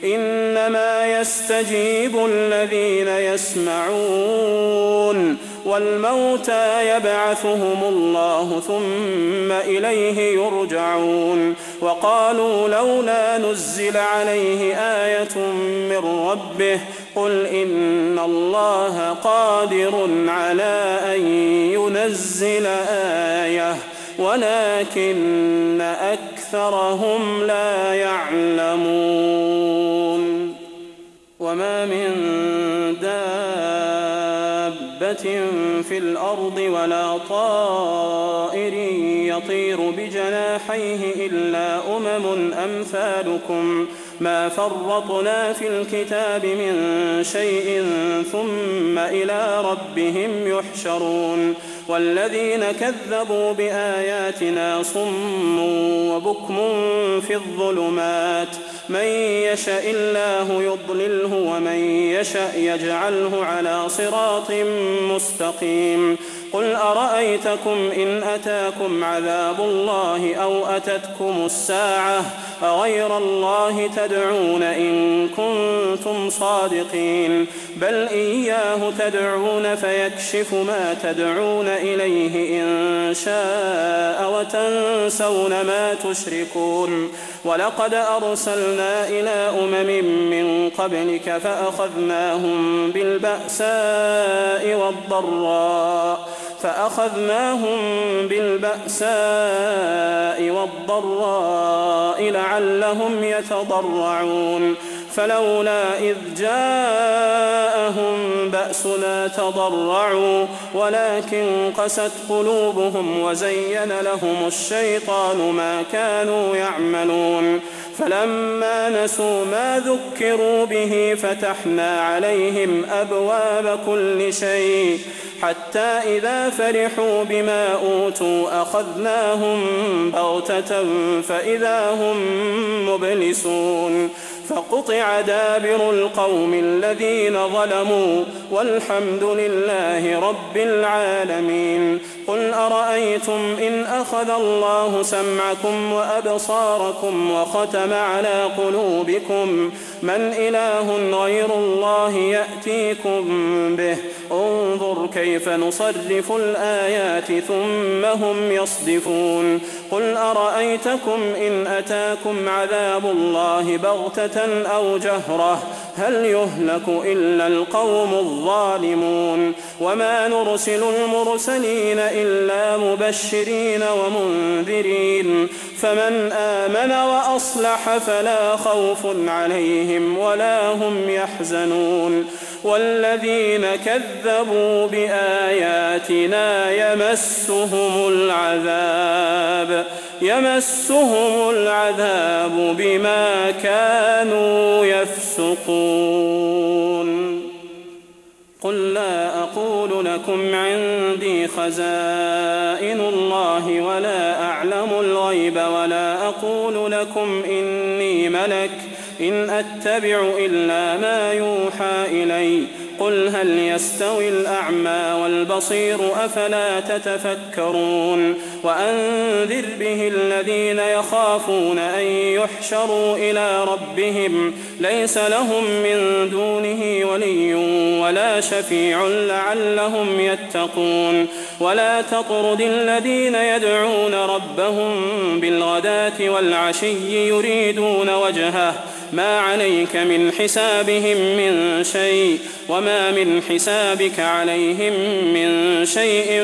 إنما يستجيب الذين يسمعون والموتى يبعثهم الله ثم إليه يرجعون وقالوا لولا نزل عليه آية من ربه قل إن الله قادر على أن ينزل آية ولكن أكثرهم لا يعلمون وما من دابة في الأرض ولا طائر يطير بجناحيه إلا أمثالكم ما فرطنا في الكتاب من شيء ثم إلى ربهم يحشرون والذين كذبوا بآياتنا صم وبكم في الظلمات من يشاء الله يضلله ومن يشاء يجعله على صراط مستقيم قل أرأيتكم إن أتاكم عذاب الله أو أتتكم الساعة أغير الله تدعون إن كنتم صادقين بل إياه تدعون فيكشف ما تدعون إليه إن شاء وتنسون ما تشركون ولقد أرسلنا إلى من قبلك فأخذناهم بالبأساء والضراء لعلهم يتضرعون فلولا إذ جاءهم بأسنا تضرعوا ولكن قست قلوبهم وزين لهم الشيطان ما كانوا يعملون فلما نسوا ما ذكروا به فتحنا عليهم أبواب كل شيء حتى إذا فرحوا بما أوتوا أخذناهم بغتة فإذا هم مبلسون فقطع دابر القوم الذين ظلموا والحمد لله رب العالمين قل أرأيتم إن أخذ الله سمعكم وأبصاركم وختم على قلوبكم من إله غير الله يأتيكم به انظر كيف نصرف الآيات ثم هم يصدفون قل أرأيتكم إن أتاكم عذاب الله بغتة أو جهرة هل يهلك إلا القوم الظالمون وما نرسل المرسلين إلا مبشرين ومنذرين فمن آمن وأصلح فلا خوف عليهم ولا هم يحزنون والذين كذبوا بآياتنا يمسهم العذاب بما كانوا يفسقون قل لا أقول لكم عندي خزائن الله ولا أعلم الغيب ولا أقول لكم إني ملك إن أتبع إلا ما يوحى إلي قل هل يستوي الأعمى والبصير أفلا تتفكرون وأنذر به الذين يخافون أن يحشروا إلى ربهم ليس لهم من دونه ولي ولا شفيع لعلهم يتقون ولا تطرد الذين يدعون ربهم بالغداة والعشي يريدون وجهه ما عليك من حسابهم من شيء وما من حسابك عليهم من شيء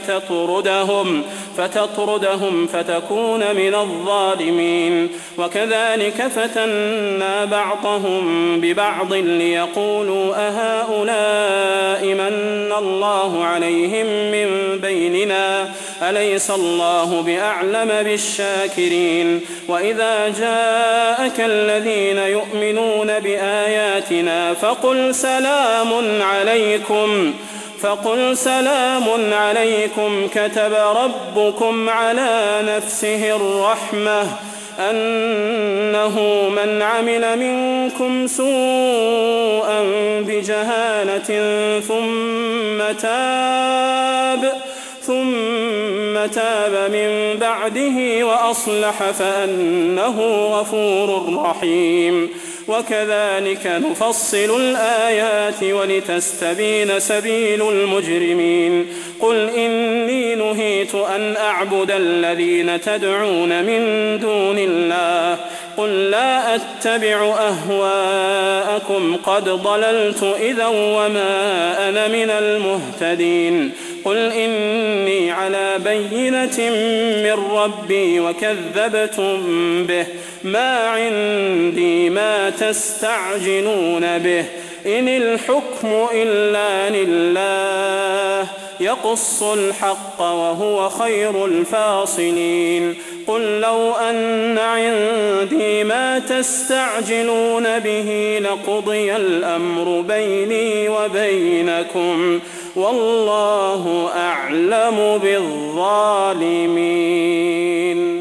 فتطردهم فتكون من الظالمين وكذلك فتنا بعضهم ببعض ليقولوا أهؤلاء من الله عليهم من بيننا أليس الله بأعلم بالشاكرين وإذا جاءك الذين يؤمنون بآياتنا فقل سلام عليكم كتب ربكم على نفسه الرحمة أنه من عمل منكم سوءا بجهالة ثم تاب من بعده وأصلح فأنه غفور رحيم وكذلك نفصل الآيات ولتستبين سبيل المجرمين قل إني نهيت أن أعبد الذين تدعون من دون الله قل لا أتبع أهواءكم قد ضللت إذا وما أنا من المهتدين قل إني على بينة من ربي وكذبتم به ما عندي ما تستعجلون به إن الحكم إلا لله يقص الحق وهو خير الفاصلين قل لو أن عندي ما تستعجلون به لقضي الأمر بيني وبينكم والله أعلم بالظالمين.